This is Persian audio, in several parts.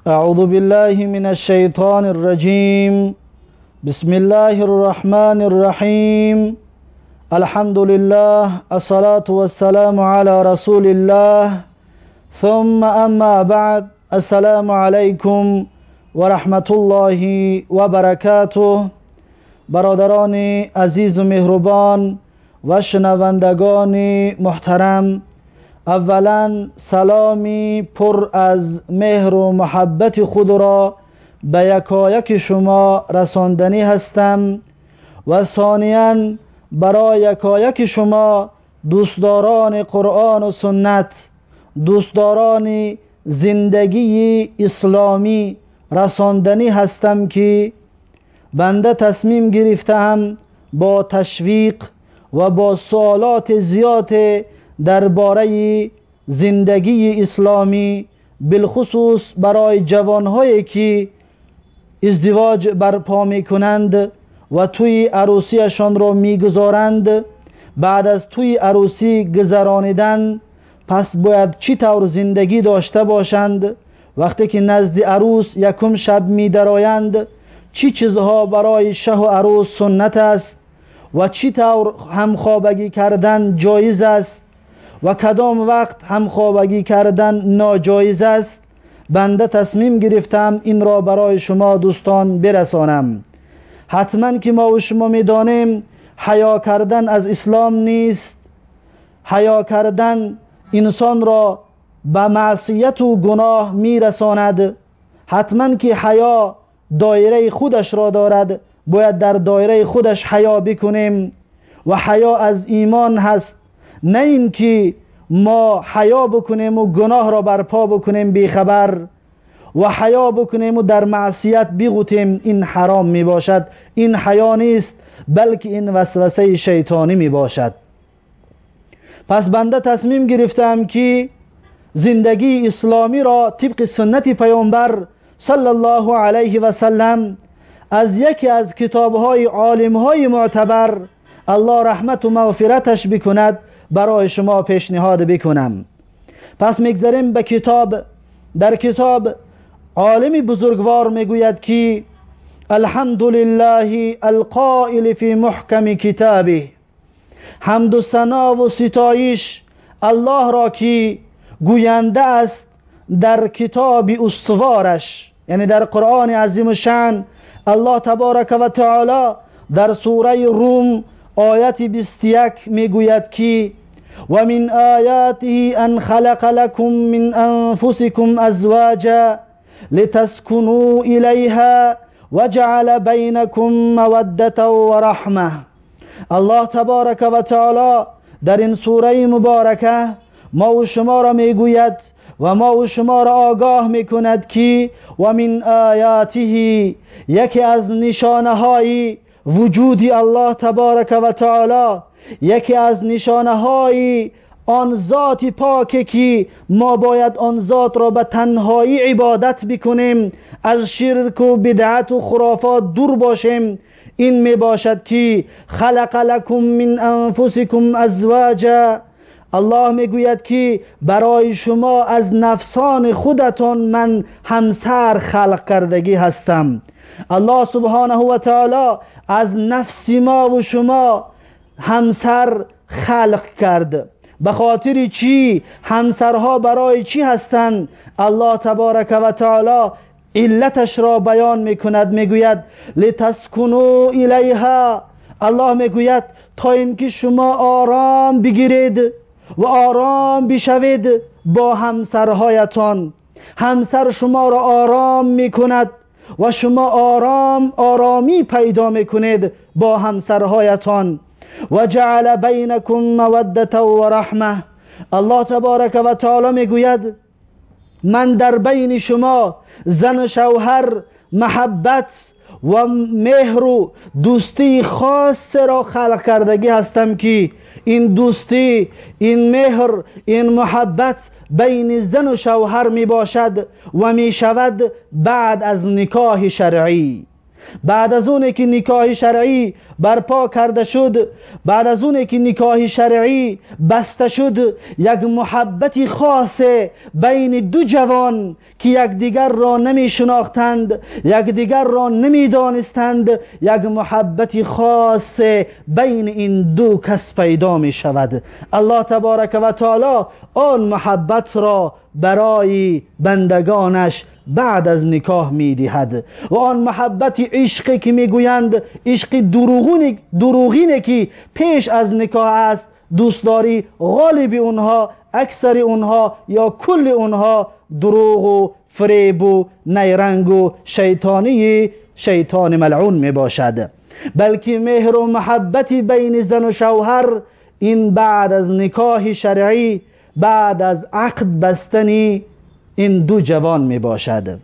أعوذ بالله من الشيطان الرجيم. بسم الله الرحمن الرحيم. الحمد لله، الصلاة والسلام على رسول الله، ثم أما بعد. السلام عليكم ورحمة الله وبركاته. برادران عزیز و مهربان و شنوندگان محترم، اولا سلامی پر از مهر و محبت خود را به یکایک شما رساندنی هستم و ثانیاً برای یکایک شما دوستداران قرآن و سنت، دوستداران زندگی اسلامی رساندنی هستم که بنده تصمیم گرفتم با تشویق و با سوالات زیاد درباره زندگی اسلامی، بالخصوص برای جوانهایی که ازدواج برپا می کنند و توی عروسیشان را می گذارند، بعد از توی عروسی گذرانیدن پس باید چی طور زندگی داشته باشند، وقتی که نزد عروس یکم شب می درآیند چی چیزها برای شه و عروس سنت است و چی طور همخوابگی کردن جایز است و کدام وقت همخوابگی کردن ناجایز است. بنده تصمیم گرفتم این را برای شما دوستان برسانم. حتما که ما و شما میدانیم حیا کردن از اسلام نیست. حیا کردن انسان را به معصیت و گناه میرساند. حتما که حیا دایره خودش را دارد، باید در دایره خودش حیا بکنیم و حیا از ایمان هست، نه این که ما حیا بکنیم و گناه را برپا بکنیم بیخبر و حیا بکنیم و در معصیت بغوتیم. این حرام می باشد، این حیا نیست، بلکه این وسوسه شیطانی می باشد. پس بنده تصمیم گرفتم که زندگی اسلامی را طبق سنت پیامبر صلی الله علیه و سلم از یکی از کتاب‌های عالم‌های معتبر، الله رحمت و مغفرتش بکند، برای شما پیشنهاد بکنم. پس میگذاریم به کتاب. در کتاب عالم بزرگوار میگوید که الحمدلله القائل فی محکم کتابه، حمد و ثنا و ستایش الله را که گوینده است در کتاب استوارش، یعنی در قرآن عظیم شان. الله تبارک و تعالی در سوره روم آیت 21 میگوید که و من آیاته ان خلق لكم من انفسكم ازواجا لتسكنوا الیها وجعل بینکم موده و رحمه. الله تبارک و تعالی در این سوره مبارکه ما و شما را میگوید و ما و شما را آگاه میکند که و من آیاته، یکی از نشانه های وجود الله تبارک و تعالی، یکی از نشانه های آن ذات پاک که ما باید آن ذات را به تنهایی عبادت بکنیم، از شرک و بدعت و خرافات دور باشیم، این می باشد که خلق لکم من انفسکم ازواجا. الله میگوید که برای شما از نفسان خودتان من همسر خلق کردگی هستم. الله سبحانه و تعالی از نفس ما و شما همسر خلق کرد. به خاطر چی؟ همسرها برای چی هستند؟ الله تبارک و تعالی علتش را بیان میکند، میگوید لتسکنوا الیها. الله میگوید تا اینکه شما آرام بگیرید و آرام بشوید با همسرهایتان. همسر شما را آرام میکند و شما آرامی پیدا میکنید با همسرهایتان. و جعل بینکم موده و رحمه. الله تبارک و تعالی میگوید من در بین شما زن و شوهر محبت و مهر و دوستی خاص را خلق کردگی هستم که این دوستی، این مهر، این محبت بین زن و شوهر می باشد و می شود بعد از نکاح شرعی. بعد از اون که نکاح شرعی برپا کرده شد، بعد از اون که نکاح شرعی بسته شد، یک محبت خاص بین دو جوان که یکدیگر را نمی شناختند، یکدیگر را نمی دانستند، یک محبت خاص بین این دو کس پیدا می شود. الله تبارک و تعالی آن محبت را برای بندگانش بعد از نکاح می دهد و آن محبت عشقی که می گویند عشق دروغینه که پیش از نکاح است، دوستداری غالب اونها، اکثر اونها یا کل اونها دروغ و فریب و نیرنگ و شیطان ملعون می باشد. بلکه مهر و محبت بین زن و شوهر این بعد از نکاح شرعی، بعد از عقد بستنی این دو جوان می باشد.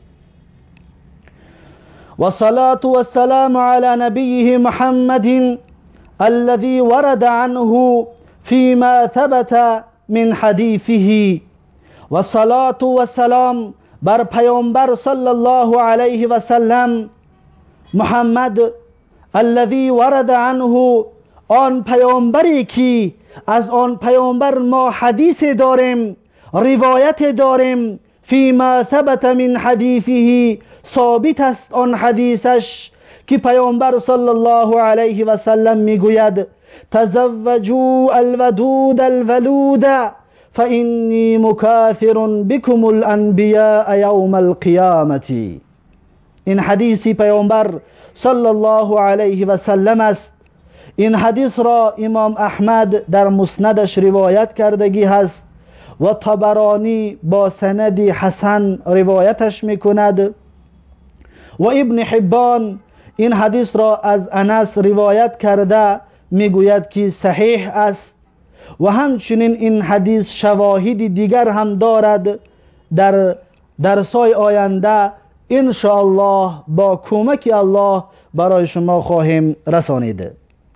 و صلاة و السلام علی نبیه محمد الذي ورد عنه فيما ثبت من حديثه. و صلاة و سلام بر پیامبر صلی الله علیه و سلم محمد الذي ورد عنه، آن پیامبری که از آن پیامبر ما حدیث داریم، روایت داریم، فیما ثبت من حدیثه، ثابت است آن حدیثش که پیامبر صلی الله علیه و سلم میگوید تزوجوا الودود الولود فإني مكاثر بكم الانبیاء یوم القیامة. این حدیثی پیامبر صلی الله علیه و سلم است. این حدیث را امام احمد در مسندش روایت کردگی هست و طبرانی با سند حسن روایتش میکند و ابن حبان این حدیث را از انس روایت کرده میگوید که صحیح است و همچنین این حدیث شواهد دیگر هم دارد. در درسای آینده ان شاء الله با کمک الله برای شما خواهیم رسانید.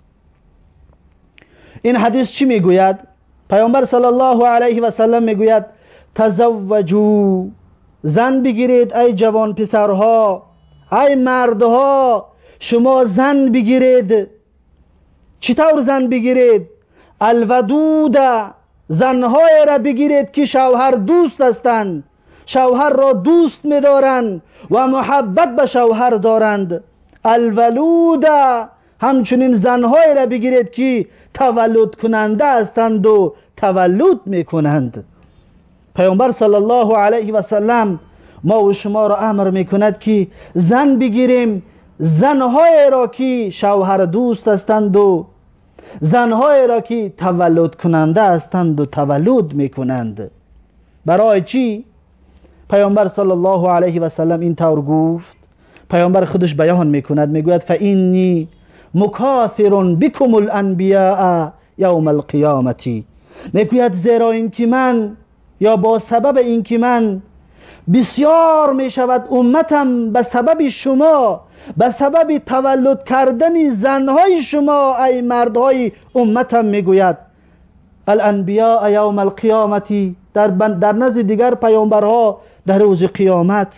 این حدیث چی میگوید؟ پیامبر صلی الله علیه و سلم میگوید تزوجوا، زن بگیرید ای جوان پسرها، ای مردها شما زن بگیرید. چطور زن بگیرید؟ الودود، زنهای را بگیرید که شوهر دوست هستند، شوهر را دوست می‌دارند و محبت به شوهر دارند. الولود، همچنین زنهای را بگیرید که تولد کننده هستند و تولد میکنند. پیامبر صلی الله علیه و سلم ما و شما را امر میکند که زن بگیریم، زنهای را که شوهر دوست هستند و زنهای را که تولد کننده هستند و تولد میکنند. برای چی پیامبر صلی الله علیه و سلم این طور گفت؟ پیامبر خودش بیان میکند، میگوید فإنی مکاثر بكم الانبیاء یوم القیامة. میگوید زیرا اینکه من، یا با سبب اینکه من بسیار میشود امتم به سبب شما، به سبب تولد کردن زنهای شما ای مردهای امتم. میگوید الانبیاء یوم القیامة، در نزد دیگر پیامبرها در روز قیامت.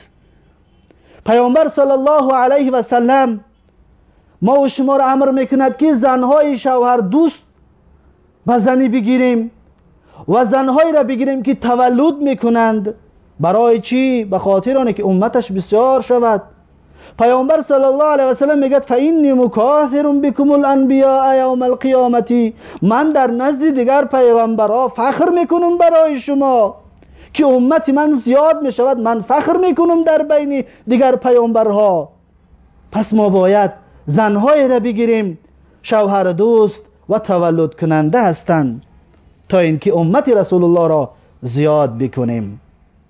پیامبر صلی الله علیه و سلم ما و شما را امر میکند که زنهای شوهر دوست و زنی بگیریم و زنهایی را بگیریم که تولد میکنند. برای چی؟ به خاطر آنه که امتش بسیار شود. پیامبر صلی الله علیه و سلم میگه فإنی مکاثر بكم الانبیاء یوم القیامة، من در نزد دیگر پیغمبرها فخر میکنم برای شما که امت من زیاد میشود، من فخر میکنم در بین دیگر پیامبرها. پس ما باید زنهای را بگیریم شوهر دوست و تولد کننده هستند تا اینکه امت رسول الله را زیاد بکنیم.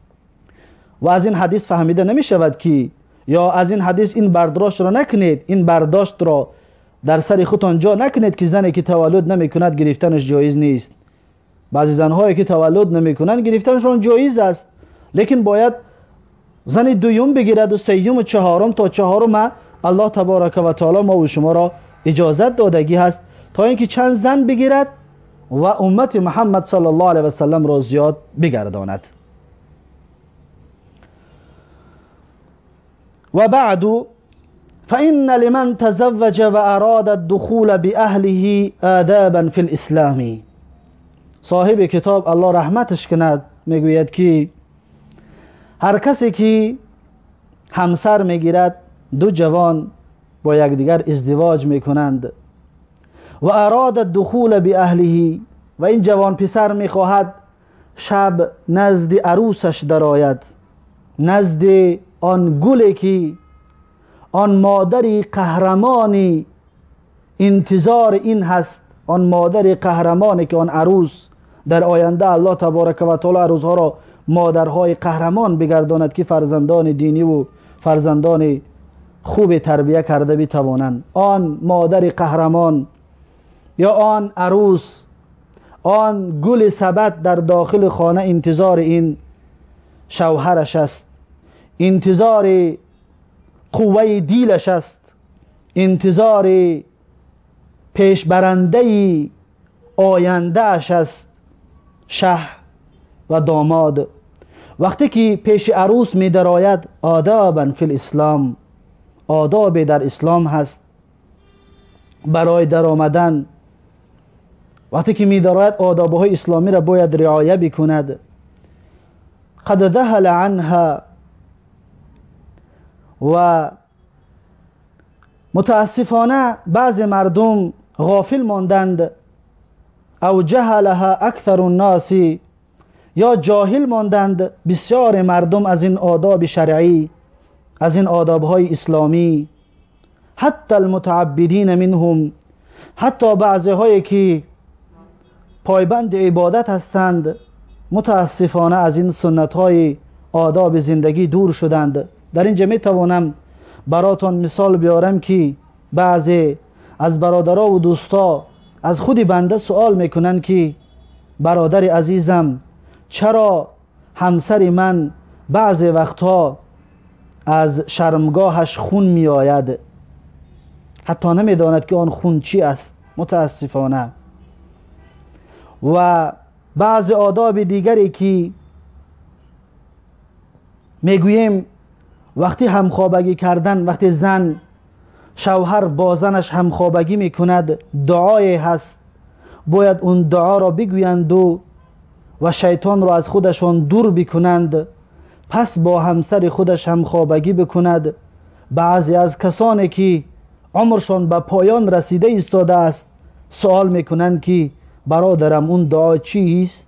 و از این حدیث فهمیده نمی شود که، یا از این حدیث این برداشت را نکنید، این برداشت را در سر خودتان جا نکنید که زنی که تولد نمی کند گرفتنش جایز نیست. بعضی زنهایی که تولد نمی کنند گرفتنشان جایز است، لیکن باید زن دوم بگیرد و سوم و چهارم تا چهارم الله تبارک و تعالی ما و شما را اجازت دادگی هست تا اینکه چند زن بگیرد و امت محمد صلی الله علیه و سلم را زیاد بگرداند. و بعد فإن لمن تزوج و اراد الدخول بأهله آدابا في الاسلام. صاحب کتاب الله رحمتش کند میگوید که هر کسی که همسر میگیرد، دو جوان با یکدیگر ازدواج میکنند و اراد الدخول بأهله، و این جوان پسر میخواهد شب نزد عروسش درآید، نزد آن گلی که آن مادری قهرمانی انتظار این هست، آن مادر قهرمانی که آن عروس در آینده الله تبارک و تعالی عروسها را مادرهای قهرمان بگرداند که فرزندان دینی و فرزندان خوب تربیه کرده بتوانند. آن مادر قهرمان یا آن عروس، آن گل ثبت در داخل خانه انتظار این شوهرش است، انتظار قوه دیلش است، انتظار پیشبرنده آینده اش است، شه و داماد. وقتی که پیش عروس می درآید، آدابا فی الاسلام، آداب در اسلام هست برای در آمدن. وقتی که می درآید آدابهای اسلامی را باید رعایت بکند. قد ذهل عنها، و متاسفانه بعض مردم غافل ماندند، او جهلها اکثر الناس، یا جاهل ماندند بسیار مردم از این آداب شرعی، از این آدابهای اسلامی. حتی المتعبدین منهم، حتی بعضی هایی که پایبند عبادت هستند متاسفانه از این سنت های آداب زندگی دور شدند. در اینجا می توانم براتون مثال بیارم که بعضی از برادرها و دوستا از خود بنده سوال میکنن که برادر عزیزم، چرا همسر من بعضی وقتها از شرمگاهش خون می آید، حتی نمیداند که آن خون چی است. متاسفانه. و بعضی آداب دیگری که میگوییم وقتی همخوابگی کردن، وقتی زن شوهر با زنش همخوابگی میکند، دعای هست، باید اون دعا را بگویند و شیطان را از خودشان دور بکنند، پس با همسر خودش همخوابگی بکند. بعضی از کسانی که عمرشان به پایان رسیده ایستاده است سوال میکنند که برادرم اون دعا چیست؟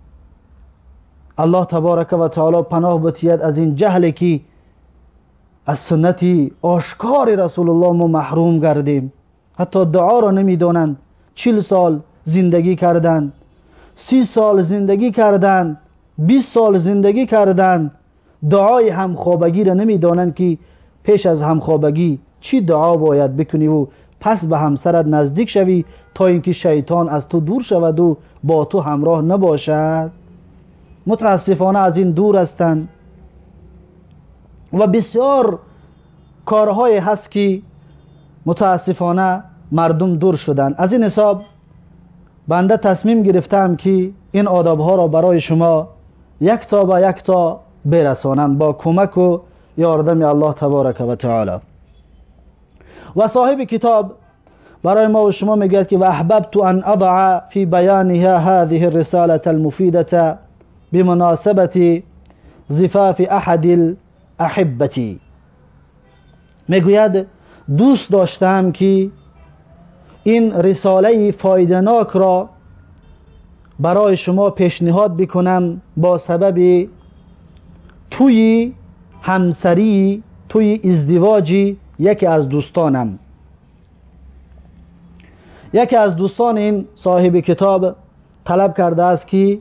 الله تبارک و تعالی پناه بتید از این جهل که از سنتی آشکار رسول الله ما محروم گردیم. حتی دعا را نمیدانند. 40 سال زندگی کردند، 30 سال زندگی کردند، 20 سال زندگی کردند، دعای همخوابگی را نمیدانند که پیش از همخوابگی چی دعا باید بکنی و پس به همسرت نزدیک شوی تا اینکه شیطان از تو دور شود و با تو همراه نباشد. متاسفانه از این دور هستند و بسیار کارهای هست که متاسفانه مردم دور شدن. از این حساب بنده تصمیم گرفتم که این آدابها را برای شما یک تا به یک تا برسانم با کمک و یاردم الله تبارک و تعالی. و صاحب کتاب برای ما و شما میگه که و احببت ان اضع فی بیانها هذه الرساله المفیده بمناسبه زفاف احد الاحبه. میگوید دوست داشتم که این رساله فایده‌ناک را برای شما پیشنهاد بکنم با سبب توی همسری، توی ازدواجی یکی از دوستانم. یکی از دوستان این صاحب کتاب طلب کرده است که،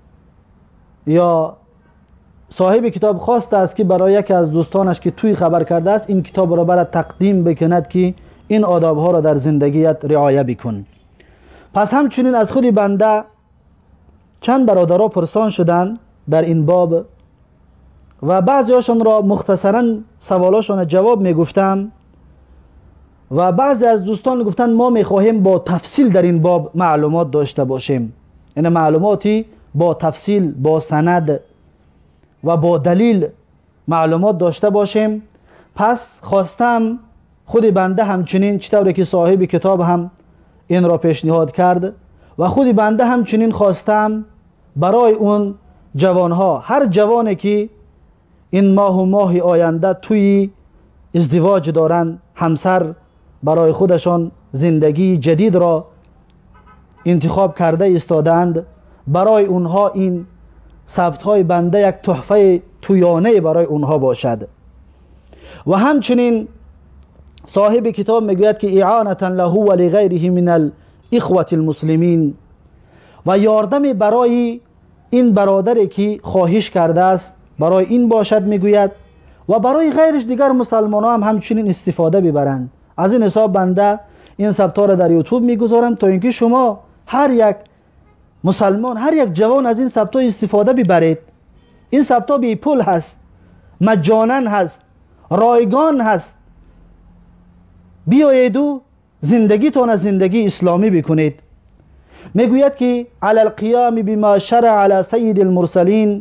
یا صاحب کتاب خواسته است که برای یکی از دوستانش که توی خبر کرده است این کتاب را برای تقدیم بکند که این آداب ها را در زندگیت رعایت بکن. پس همچنین از خود بنده چند برادرها پرسان شدند در این باب و بعضی هاشون را مختصرا سوالاشون جواب میگفتم و بعضی از دوستان گفتن ما میخواهیم با تفصیل در این باب معلومات داشته باشیم، یعنی معلوماتی با تفصیل، با سند و با دلیل معلومات داشته باشیم. پس خواستم خود بنده همچنین چطوری که صاحب کتاب هم این را پیشنهاد کرد و خود بنده همچنین خواستم برای اون جوانها، هر جوانی که این ماه و ماه آینده توی ازدواج دارن، همسر برای خودشان زندگی جدید را انتخاب کرده ایستادند، برای اونها این ثبت‌های بنده یک تحفه تویانه برای اونها باشد. و همچنین صاحب کتاب میگوید که اعانتا له و لغیره من الاخوة المسلمین، و یاردم برای این برادری که خواهش کرده است برای این باشد میگوید و برای غیرش دیگر مسلمان ها هم همچنین استفاده ببرند. از این حساب بنده این ثبت‌ها را در یوتیوب میگذارم تا اینکه شما هر یک مسلمان، هر یک جوان از این ثبت‌ها استفاده ببرید. این ثبت‌ها بی پول هست، مجانا هست، رایگان هست. بیایید و زندگیتان از زندگی اسلامی بکنید. میگوید که علی القیام بما شرع علی سید المرسلین،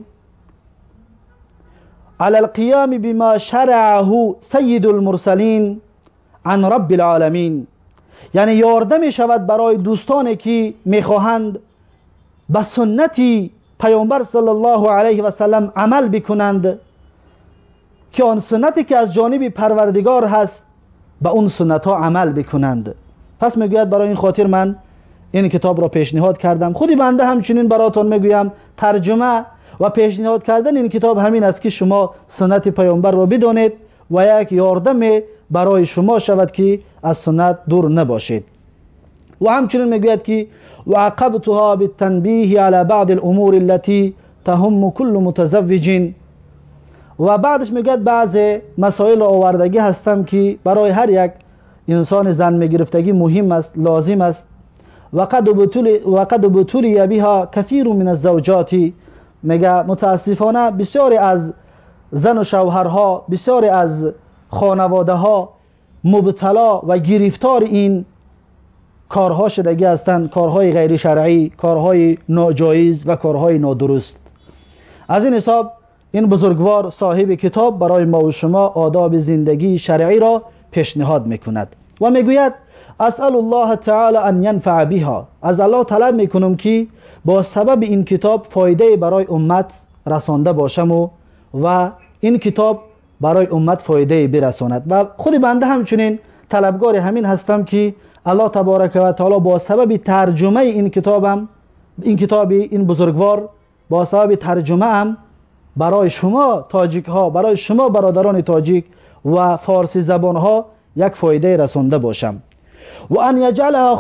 علی القیام بما شرعه سید المرسلین عن رب العالمین، یعنی یاردم شود برای دوستانی که میخواهند به سنتی پیامبر صلی الله علیه و سلم عمل بکنند که آن سنتی که از جانب پروردگار هست به اون سنت ها عمل بکنند. پس میگوید برای این خاطر من این کتاب را پیشنهاد کردم. خودی بنده همچنین براتون میگویم ترجمه و پیشنهاد کردن این کتاب همین است که شما سنت پیامبر را بدانید و یک یاردم برای شما شود که از سنت دور نباشید. و همچنین میگوید که وعقبتها بالتنبیه على بعض الامور التي تهم كل متزوج، و بعدش میگوید بعض مسائل را آوردگی هستم که برای هر یک انسان زن میگرفتگی مهم است، لازم است. وقد ابتلي بها كثير من الزوجات، میگه متاسفانه بسیاری از زن و شوهرها، بسیاری از خانواده ها مبتلا و گرفتار این کارها شدگی هستند، کارهای غیر شرعی، کارهای ناجایز و کارهای نادرست. از این حساب این بزرگوار صاحب کتاب برای ما و شما آداب زندگی شرعی را پیشنهاد میکند و میگوید اسأل الله تعالی ان ينفع بها، از الله طلب میکنم که با سبب این کتاب فایده برای امت رسانده باشم و این کتاب برای امت فایده برساند. و خود بنده همچنین طلبگار همین هستم که الله تبارک و تعالی با سبب ترجمه این کتاب این بزرگوار، با سبب ترجمه هم برای شما تاجیک ها، برای شما برادران تاجیک و فارسی زبان ها یک فایده رسانده باشم. و ان یجعلها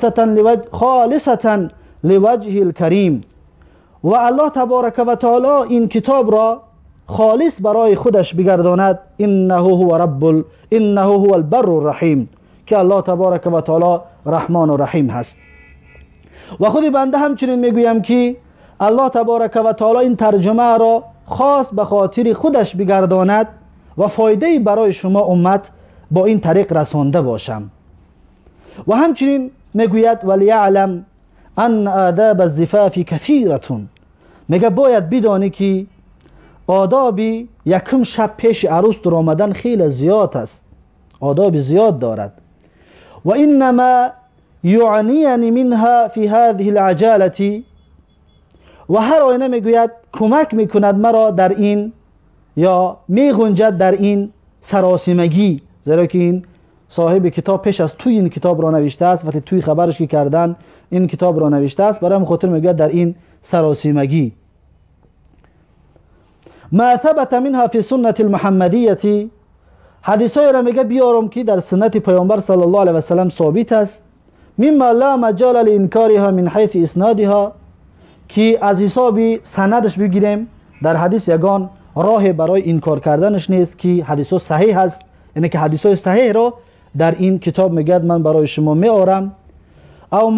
خالصة لوجه الکریم، و الله تبارک و تعالی این کتاب را خالص برای خودش بگرداند. انه هو البر الرحیم، که الله تبارک و تعالی رحمان و رحیم هست. و خود بنده همچنین میگویم که الله تبارک و تعالی این ترجمه را خاص به خاطر خودش بگرداند و فایده برای شما امت با این طریق رسانده باشم. و همچنین میگوید ولیعلم ان آداب الزفاف کثیرة، میگه باید بدانی که آداب یکم شب پیش عروس در آمدن خیلی زیاد است، آداب زیاد دارد. و انما یعنیانی منها فی هذه العجالة، و هر آینه میگوید کمک میکند مرا در این، یا میگنجد در این سراسیمگی، زیرا که این صاحب کتاب پیش از توی این کتاب را نوشته است و توی خبرش که کردن این کتاب را نوشته است، برای خاطر میگوید در این سراسیمگی. ما ثبت منها فی سنت المحمدیه، حدیثای را میگه بیارم که در سنت پیامبر صلی الله علیه و سلم ثابت است. مما لا مجال لانکارها من حیث اسنادها، که از حساب سندش بگیریم در حدیث یگان راه برای انکار کردنش نیست که حدیث صحیح است، یعنی که حدیث صحیح را در این کتاب میگد من برای شما میارم. او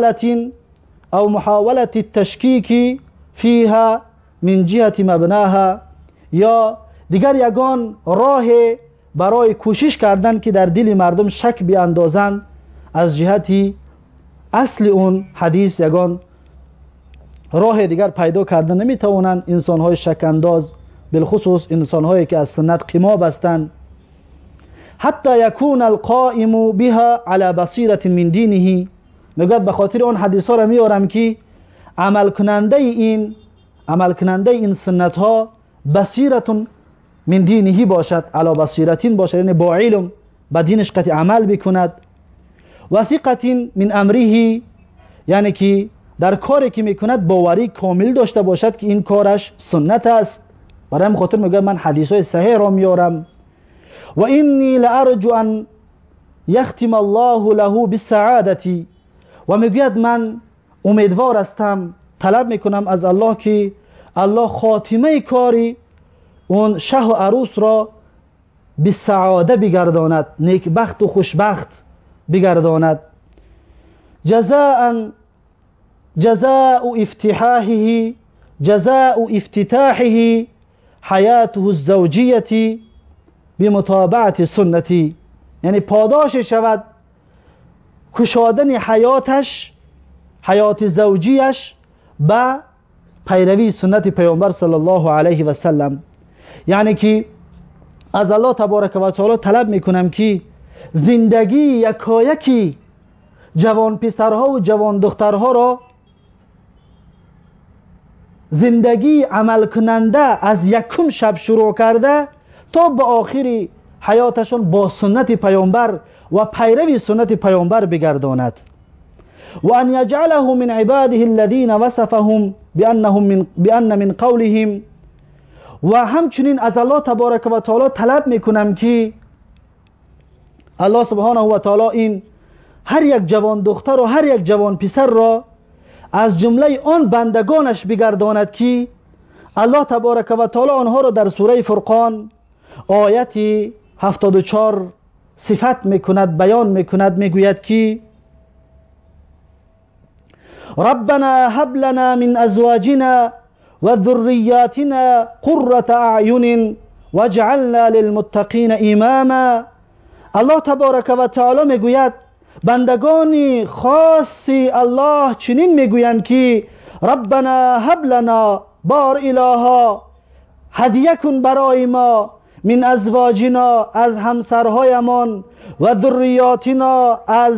محاولت التشکیک فیها من جهت مبناها، یا دیگر یگان راه برای کوشش کردن که در دل مردم شک بیاندازند از جهتی اصل اون حدیث یگان راه دیگر پیدا کردن نمیتوانند انسان‌های شک انداز، بالخصوص انسان‌هایی که از سنت قماب هستند. حتی یکون القائم بها على بصیرة من دینه. میگه به خاطر اون حدیث ها را میارم که عمل کننده این سنت ها بصیرت من دینه باشد، علی بصیرتین باشد، یعنی با علم به دینش قطع عمل بکند. و ثقت من امره، یعنی که در کاری که میکند باوری کامل داشته باشد که این کارش سنت است. برای همین خاطر میگه من حدیث های صحیح را میارم. و اینی لارجو ان یختم الله له بالسعادة، و میگوید من امیدوار هستم، طلب میکنم از الله که الله خاتمه کاری اون شه و عروس را به سعاده بگرداند، نیکبخت و خوشبخت بگرداند. جزاء افتتاحه حیاته الزوجیه بمتابعت سنتی، یعنی پاداش شود کشادن حیات زوجیش به پیروی سنت پیامبر صلی الله علیه و سلم. یعنی که از الله تبارک و تعالی طلب میکنم که زندگی یکایکی جوان پسرها و جوان دخترها را، زندگی عمل کننده از یکم شب شروع کرده تا به آخری حیاتشون با سنت پیامبر و پیروی سنت پیامبر بگرداند. و ان یجعله من عباده الذین وصفهم بأن من قولهم، و همچنین از الله تبارک و تعالی طلب میکنم که الله سبحانه و تعالی این هر یک جوان دختر و هر یک جوان پسر را از جمله آن بندگانش بگرداند که الله تبارک و تعالی آنها را در سوره فرقان آیت 74 صفت میکند، بیان میکند، میگوید که ربنا هب لنا من ازواجنا و ذریاتنا قرة اعین واجعلنا للمتقین اماما. الله تبارک و تعالی میگوید بندگان خاصی الله چنین میگویند که ربنا هب لنا، بار الها هدیه کن برای ما، من ازواجنا از همسرهایمان، و ذریاتنا از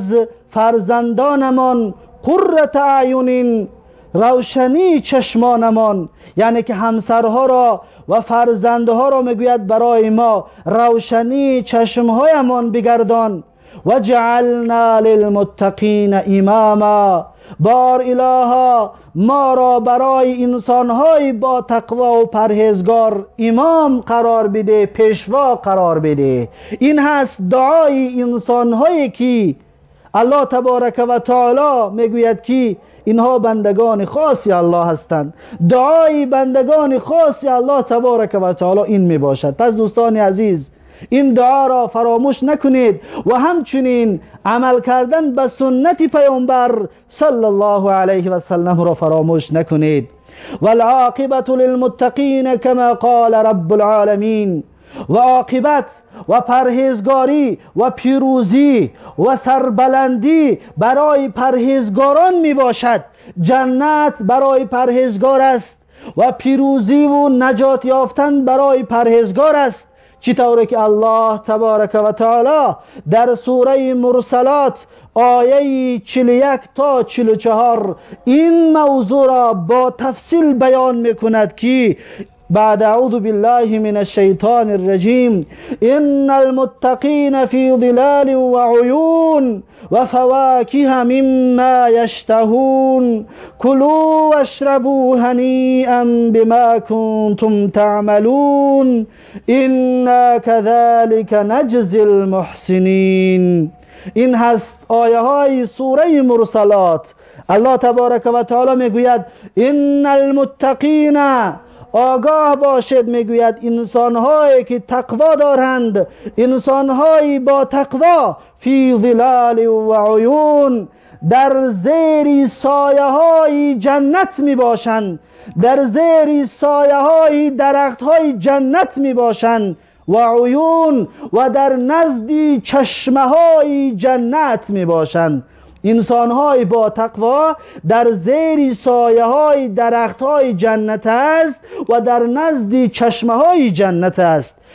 فرزندانمان، قرة اعین روشنی چشمانمان، یعنی که همسرها را و فرزندها را میگوید برای ما روشنی چشمهایمان بگردان. و جعلنا للمتقین اماما، بار الها ما را برای انسانهای با تقوا و پرهیزگار امام قرار بده، پیشوا قرار بده. این هست دعای انسانهایی که الله تبارک و تعالی میگوید که اینها بندگان خاصی الله هستند. دعای بندگان خاصی الله تبارک و تعالی این می باشد. پس دوستان عزیز، این دعا را فراموش نکنید و همچنین عمل کردن به سنت پیامبر صلی الله علیه و سلم را فراموش نکنید. والعاقبت للمتقین کما قال رب العالمین، و عاقبت و پرهیزگاری و پیروزی و سربلندی برای پرهیزگاران می باشد. جنت برای پرهیزگار است و پیروزی و نجات یافتن برای پرهیزگار است. چطوره که الله تبارک و تعالی در سوره مرسلات آیه 41 تا 44 این موضوع را با تفصیل بیان میکند که بعد اعوذ بالله من الشیطان الرجیم ان المتقین فی ظلال و عیون و فواکه مما یشتهون کلوا واشربوا هنیئا بما کنتم تعملون انا كذلك نجزی المحسنین. این هست آیه های سوره مرسلات. الله تبارک و تعالی میگوید ان المتقین، آگاه باشد، میگوید انسانهایی که تقوا دارند، انسانهایی با تقوا، فی ظلال و عیون، در زیر سایه های جنت می باشند، در زیر سایه های درخت های جنت می باشند، و عیون، و در نزد چشمه های جنت می باشند. انسان‌های با تقوا در زیر سایه‌های درخت‌های جنت است و در نزد چشمه‌های جنت است.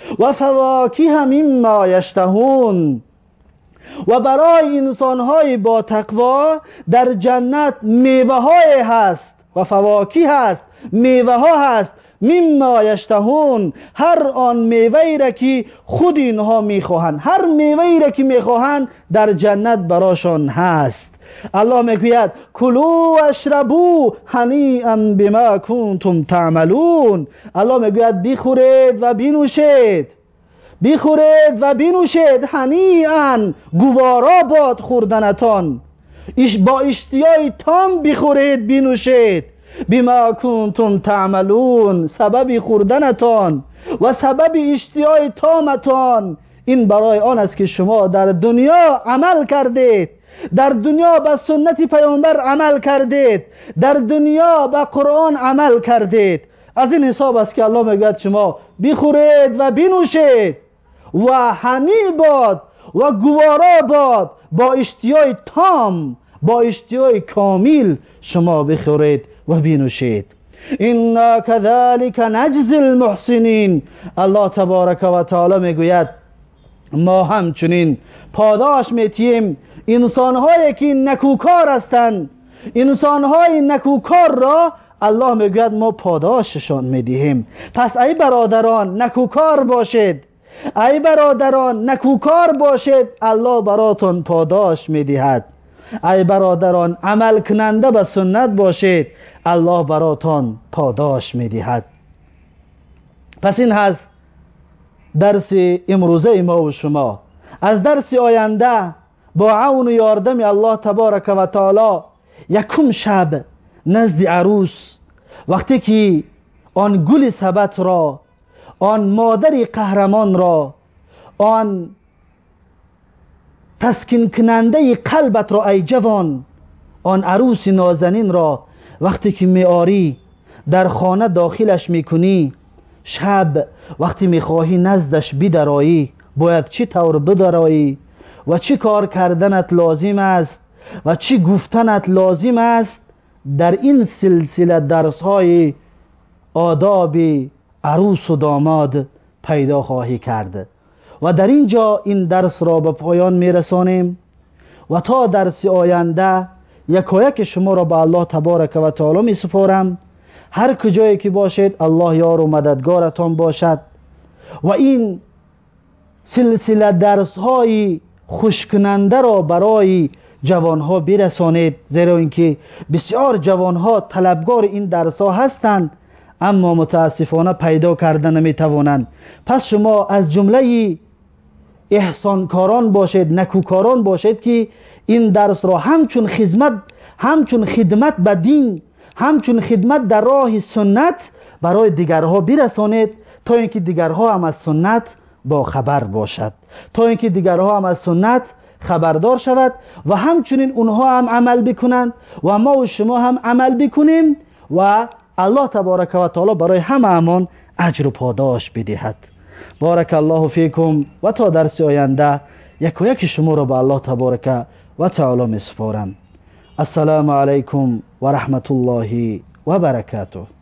و فواکه مما یشتهون. و برای انسانهای با تقوا در جنت میوه های هست و فواکه هست، میوه ها هست، مما یشتهون، هر آن میوه‌ای را که خود اینها میخواهند، هر میوه‌ای را که میخواهند در جنت براشان هست. الله میگوید کلوا و اشربوا هنیئا بما کنتم تعملون. الله میگوید بخورید و بنوشید، بخورید و بنوشید، هنیئا، گوارا باد خوردنتان، با اشتیاق تام بخورید بنوشید، بما کنتم تعملون، سبب خوردنتان و سبب اشتیاق تامتان این برای آن است که شما در دنیا عمل کردید، در دنیا به سنت پیامبر عمل کردید، در دنیا به قرآن عمل کردید. از این حساب است که الله میگوید شما بخورید و بنوشید و هنی باد و گوارا باد، با اشتیاق تام، با اشتیاق کامل شما بخورید و بنوشید. انا كذلك نجزی المحسنین. الله تبارک و تعالی میگوید ما همچنین پاداش میتیم انسانهایی که نکوکار هستند، انسانهای نکوکار را الله میگوید ما پاداششان میدهیم. پس ای برادران نکوکار باشید، ای برادران نکوکار باشید، الله براتون پاداش میدهد. ای برادران عمل کننده به سنت باشید، الله براتون پاداش میدهد. پس این هست درس امروزه ما و شما. از درس آینده با عون و یاردم الله تبارک و تعالی یکم شب نزد عروس، وقتی که آن گل سبت را، آن مادر قهرمان را، آن تسکین کننده قلبت را ای جوان، آن عروس نازنین را وقتی که میاری در خانه داخلش میکنی، شب وقتی میخواهی نزدش بدرایی، باید چی طور بدرایی و چی کار کردنت لازم است و چی گفتنت لازم است، در این سلسله درس های آداب عروس و داماد پیدا خواهی کرد. و در اینجا این درس را به پایان میرسانیم و تا درس آینده یکایک شما را به الله تبارک و تعالی می سپارم. هر کجایی که باشید الله یار و مددگارتان باشد و این سلسله درس های خوشکننده را برای جوانها برسانید، زیرا اینکه بسیار جوانها طلبگار این درس ها هستند اما متاسفانه پیدا کردن نمی توانند. پس شما از جمله احسانکاران باشید، نکوکاران باشید که این درس را همچون خدمت به دین، همچون خدمت در راه سنت برای دیگرها برسانید، تا اینکه دیگرها هم از سنت با خبر باشد، تا اینکه دیگرها هم از سنت خبردار شود و همچنین اونها هم عمل بکنند و ما و شما هم عمل بکنیم و الله تبارک و تعالی برای همه‌مان اجر و پاداش بدهد. بارک الله فیکم و تا درس آینده یک و یک شما را به الله تبارک و تعالی میسپارم. السلام علیکم و رحمت الله و برکاته.